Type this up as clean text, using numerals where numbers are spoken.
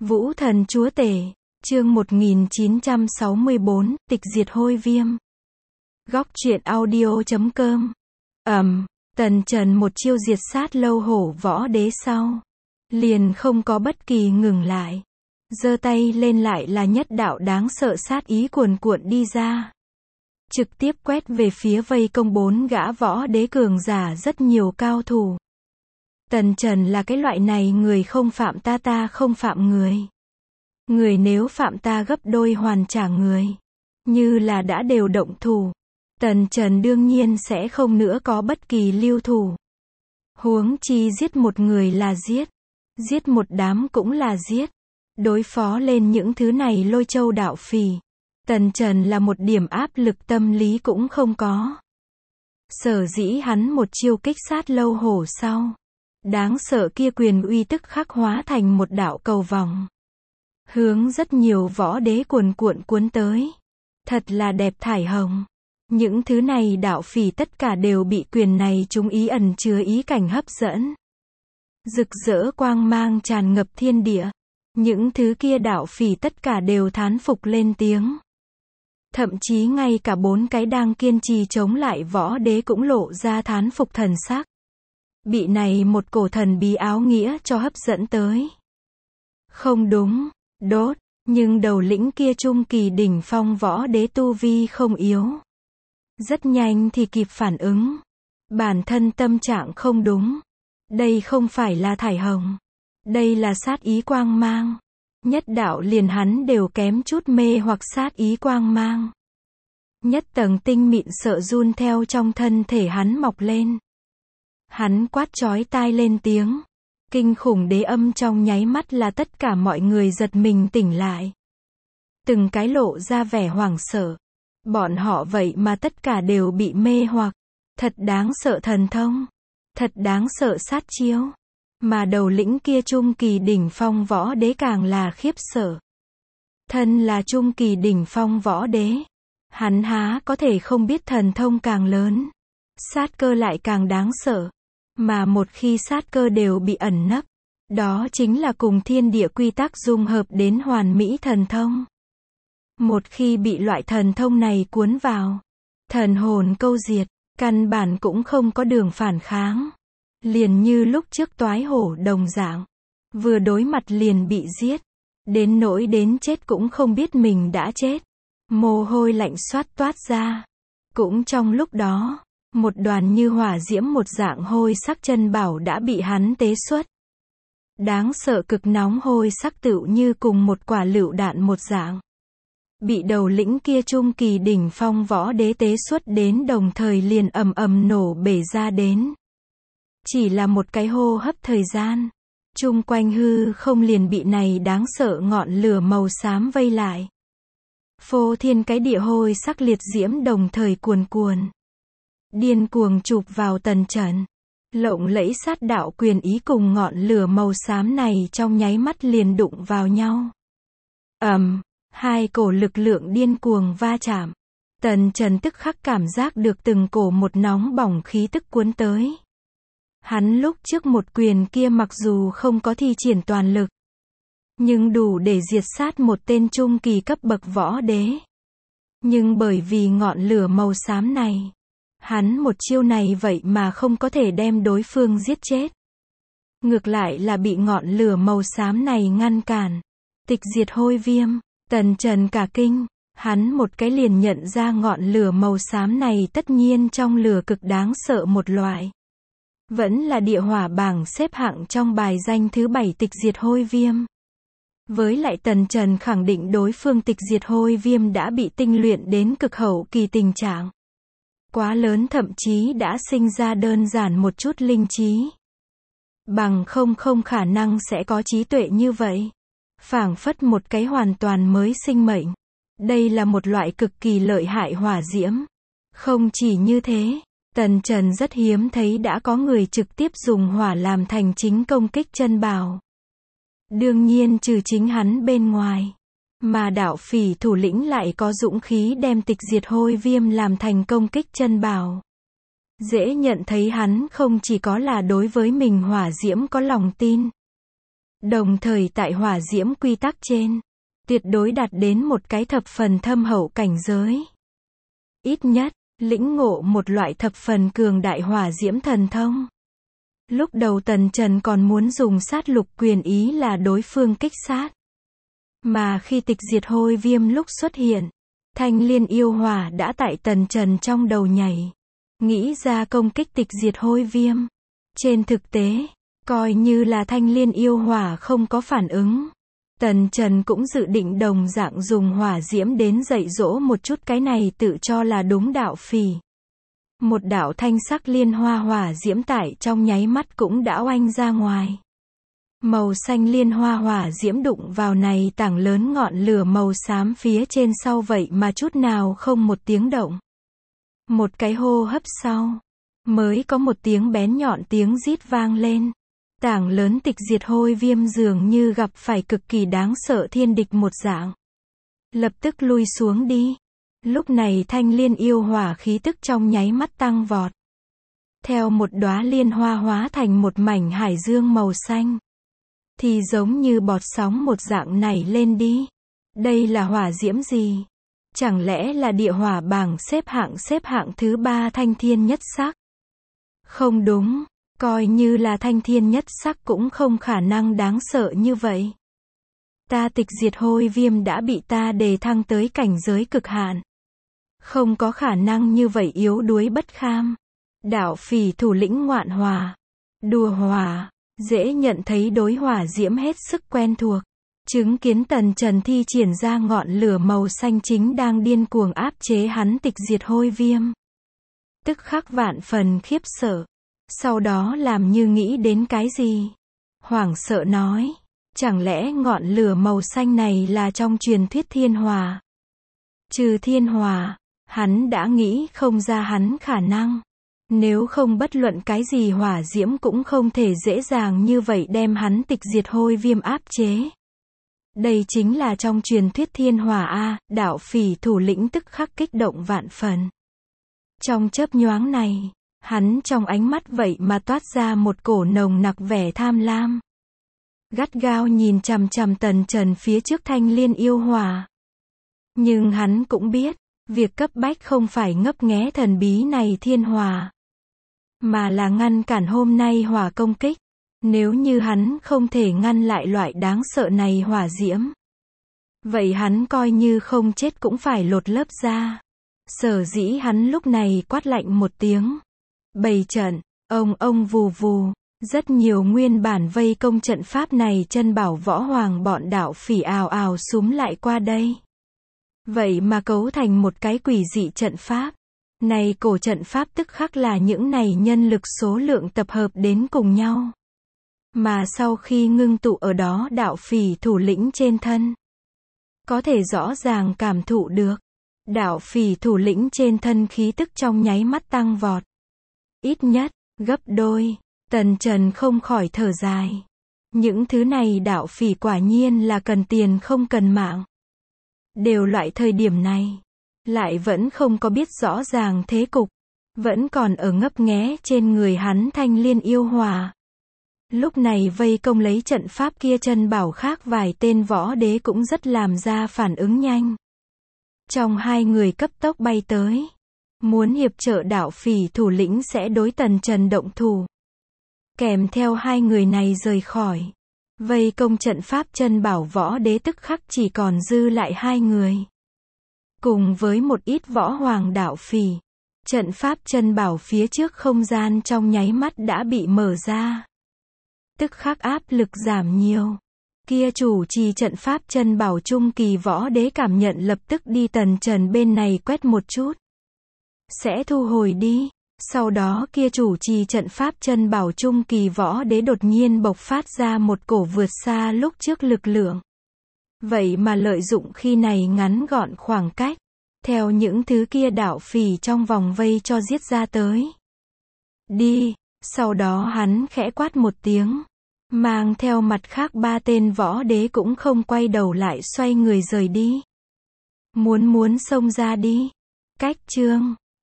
Vũ thần chúa tể, chương 1964, tịch diệt hôi viêm. Góc truyện audio.com. Tần Trần một chiêu diệt sát lâu hổ võ đế sau, liền không có bất kỳ ngừng lại. Giơ tay lên lại là nhất đạo đáng sợ sát ý cuồn cuộn đi ra. Trực tiếp quét về phía vây công 4 gã võ đế cường giả rất nhiều cao thủ. Tần Trần là cái loại này người không phạm ta ta không phạm người. Người nếu phạm ta gấp đôi hoàn trả người. Như là đã đều động thủ. Tần Trần đương nhiên sẽ không nữa có bất kỳ lưu thủ. Huống chi giết một người là giết. Giết một đám cũng là giết. Đối phó lên những thứ này lôi châu đạo phỉ. Tần Trần là một điểm áp lực tâm lý cũng không có. Sở dĩ hắn một chiêu kích sát lâu hổ sau. Đáng sợ kia quyền uy tức khắc hóa thành một đạo cầu vòng. Hướng rất nhiều võ đế cuồn cuộn cuốn tới. Thật là đẹp thải hồng. Những thứ này đạo phỉ tất cả đều bị quyền này chúng ý ẩn chứa ý cảnh hấp dẫn. Rực rỡ quang mang tràn ngập thiên địa. Những thứ kia đạo phỉ tất cả đều thán phục lên tiếng. Thậm chí ngay cả 4 cái đang kiên trì chống lại võ đế cũng lộ ra thán phục thần sắc. Bị này một cổ thần bí áo nghĩa cho hấp dẫn tới. Không đúng, đốt, nhưng đầu lĩnh kia trung kỳ đỉnh phong võ đế tu vi không yếu. Rất nhanh thì kịp phản ứng. Bản thân tâm trạng không đúng. Đây không phải là thải hồng. Đây là sát ý quang mang. Nhất đạo liền hắn đều kém chút mê hoặc sát ý quang mang. Nhất tầng tinh mịn sợ run theo trong thân thể hắn mọc lên. Hắn quát chói tai lên tiếng. Kinh khủng đế âm trong nháy mắt là tất cả mọi người giật mình tỉnh lại. Từng cái lộ ra vẻ hoảng sợ. Bọn họ vậy mà tất cả đều bị mê hoặc. Thật đáng sợ thần thông. Thật đáng sợ sát chiêu. Mà đầu lĩnh kia trung kỳ đỉnh phong võ đế càng là khiếp sợ. Thân là trung kỳ đỉnh phong võ đế. Hắn há có thể không biết thần thông càng lớn. Sát cơ lại càng đáng sợ. Mà một khi sát cơ đều bị ẩn nấp. Đó chính là cùng thiên địa quy tắc dung hợp đến hoàn mỹ thần thông. Một khi bị loại thần thông này cuốn vào. Thần hồn câu diệt. Căn bản cũng không có đường phản kháng. Liền như lúc trước toái hổ đồng dạng. Vừa đối mặt liền bị giết. Đến nỗi đến chết cũng không biết mình đã chết. Mồ hôi lạnh xoát toát ra. Cũng trong lúc đó, một đoàn như hỏa diễm một dạng hôi sắc chân bảo đã bị hắn tế xuất. Đáng sợ cực nóng hôi sắc tựu như cùng một quả lựu đạn một dạng. Bị đầu lĩnh kia trung kỳ đỉnh phong võ đế tế xuất đến đồng thời liền ầm ầm nổ bể ra đến. Chỉ là một cái hô hấp thời gian. Chung quanh hư không liền bị này đáng sợ ngọn lửa màu xám vây lại. Phô thiên cái địa hôi sắc liệt diễm đồng thời cuồn cuồn. Điên cuồng chụp vào Tần Trần. Lộng lẫy sát đạo quyền ý cùng ngọn lửa màu xám này trong nháy mắt liền đụng vào nhau. Hai cổ lực lượng điên cuồng va chạm. Tần Trần tức khắc cảm giác được từng cổ một nóng bỏng khí tức cuốn tới. Hắn lúc trước một quyền kia mặc dù không có thi triển toàn lực. Nhưng đủ để diệt sát một tên trung kỳ cấp bậc võ đế. Nhưng bởi vì ngọn lửa màu xám này. Hắn một chiêu này vậy mà không có thể đem đối phương giết chết. Ngược lại là bị ngọn lửa màu xám này ngăn cản. Tịch diệt hôi viêm. Tần Trần cả kinh. Hắn một cái liền nhận ra ngọn lửa màu xám này tất nhiên trong lửa cực đáng sợ một loại. Vẫn là địa hỏa bảng xếp hạng trong bài danh thứ 7 tịch diệt hôi viêm. Với lại Tần Trần khẳng định đối phương tịch diệt hôi viêm đã bị tinh luyện đến cực hậu kỳ tình trạng. Quá lớn thậm chí đã sinh ra đơn giản một chút linh trí. Bằng không khả năng sẽ có trí tuệ như vậy. Phảng phất một cái hoàn toàn mới sinh mệnh. Đây là một loại cực kỳ lợi hại hỏa diễm. Không chỉ như thế, Tần Trần rất hiếm thấy đã có người trực tiếp dùng hỏa làm thành chính công kích chân bảo. Đương nhiên trừ chính hắn bên ngoài. Mà đạo phỉ thủ lĩnh lại có dũng khí đem tịch diệt hôi viêm làm thành công kích chân bảo. Dễ nhận thấy hắn không chỉ có là đối với mình hỏa diễm có lòng tin. Đồng thời tại hỏa diễm quy tắc trên, tuyệt đối đạt đến một cái thập phần thâm hậu cảnh giới. Ít nhất, lĩnh ngộ một loại thập phần cường đại hỏa diễm thần thông. Lúc đầu Tần Trần còn muốn dùng sát lục quyền ý là đối phương kích sát. Mà khi tịch diệt hôi viêm lúc xuất hiện, thanh liên yêu hỏa đã tại Tần Trần trong đầu nhảy. Nghĩ ra công kích tịch diệt hôi viêm. Trên thực tế, coi như là thanh liên yêu hỏa không có phản ứng. Tần Trần cũng dự định đồng dạng dùng hỏa diễm đến dạy dỗ một chút cái này tự cho là đúng đạo phỉ. Một đạo thanh sắc liên hoa hỏa diễm tại trong nháy mắt cũng đã oanh ra ngoài. Màu xanh liên hoa hỏa diễm đụng vào này tảng lớn ngọn lửa màu xám phía trên sau vậy mà chút nào không một tiếng động. Một cái hô hấp sau, mới có một tiếng bén nhọn tiếng rít vang lên. Tảng lớn tịch diệt hôi viêm dường như gặp phải cực kỳ đáng sợ thiên địch một dạng. Lập tức lui xuống đi. Lúc này thanh liên yêu hỏa khí tức trong nháy mắt tăng vọt. Theo một đóa liên hoa hóa thành một mảnh hải dương màu xanh. Thì giống như bọt sóng một dạng nảy lên đi. Đây là hỏa diễm gì? Chẳng lẽ là địa hỏa bảng xếp hạng thứ 3 thanh thiên nhất sắc? Không đúng, coi như là thanh thiên nhất sắc cũng không khả năng đáng sợ như vậy. Ta tịch diệt hôi viêm đã bị ta đề thăng tới cảnh giới cực hạn. Không có khả năng như vậy yếu đuối bất kham. Đạo phỉ thủ lĩnh ngoạn hỏa. Đùa hỏa, dễ nhận thấy đối hỏa diễm hết sức quen thuộc. Chứng kiến Tần Trần thi triển ra ngọn lửa màu xanh chính đang điên cuồng áp chế hắn tịch diệt hôi viêm. Tức khắc vạn phần khiếp sợ. Sau đó làm như nghĩ đến cái gì. Hoảng sợ nói. Chẳng lẽ ngọn lửa màu xanh này là trong truyền thuyết thiên hỏa? Trừ thiên hỏa, hắn đã nghĩ không ra hắn khả năng. Nếu không bất luận cái gì hỏa diễm cũng không thể dễ dàng như vậy đem hắn tịch diệt hôi viêm áp chế. Đây chính là trong truyền thuyết thiên hỏa a, đạo phỉ thủ lĩnh tức khắc kích động vạn phần. Trong chớp nhoáng này, hắn trong ánh mắt vậy mà toát ra một cổ nồng nặc vẻ tham lam. Gắt gao nhìn chằm chằm Tần Trần phía trước thanh liên yêu hỏa. Nhưng hắn cũng biết, việc cấp bách không phải ngấp nghé thần bí này thiên hỏa, mà là ngăn cản hôm nay hỏa công kích. Nếu như hắn không thể ngăn lại loại đáng sợ này hỏa diễm, vậy hắn coi như không chết cũng phải lột lớp da. Sở dĩ hắn lúc này quát lạnh một tiếng. Bày trận, ông vù vù, rất nhiều nguyên bản vây công trận pháp này chân bảo võ hoàng bọn đạo phỉ ào ào súm lại qua đây. Vậy mà cấu thành một cái quỷ dị trận pháp. Này cổ trận pháp tức khắc là những này nhân lực số lượng tập hợp đến cùng nhau. Mà sau khi ngưng tụ ở đó đạo phỉ thủ lĩnh trên thân, có thể rõ ràng cảm thụ được. Đạo phỉ thủ lĩnh trên thân khí tức trong nháy mắt tăng vọt. Ít nhất, gấp đôi. Tần Trần không khỏi thở dài. Những thứ này đạo phỉ quả nhiên là cần tiền không cần mạng. Đều loại thời điểm này, lại vẫn không có biết rõ ràng thế cục. Vẫn còn ở ngấp nghé trên người hắn thanh liên yêu hỏa. Lúc này vây công lấy trận pháp kia chân bảo khác vài tên võ đế cũng rất làm ra phản ứng nhanh. Trong hai người cấp tốc bay tới. Muốn hiệp trợ đạo phỉ thủ lĩnh sẽ đối Tần Trần động thủ. Kèm theo hai người này rời khỏi. Vây công trận pháp chân bảo võ đế tức khắc chỉ còn dư lại hai người. Cùng với một ít võ hoàng đạo phỉ. Trận pháp chân bảo phía trước không gian trong nháy mắt đã bị mở ra. Tức khắc áp lực giảm nhiều. Kia chủ trì trận pháp chân bảo trung kỳ võ đế cảm nhận lập tức đi Tần Trần bên này quét một chút. Sẽ thu hồi đi. Sau đó kia chủ trì trận pháp chân bảo trung kỳ võ đế đột nhiên bộc phát ra một cổ vượt xa lúc trước lực lượng. Vậy mà lợi dụng khi này ngắn gọn khoảng cách. Theo những thứ kia đạo phỉ trong vòng vây cho giết ra tới. Đi. Sau đó hắn khẽ quát một tiếng. Mang theo mặt khác ba tên võ đế cũng không quay đầu lại xoay người rời đi. Muốn xông ra đi. Cách chương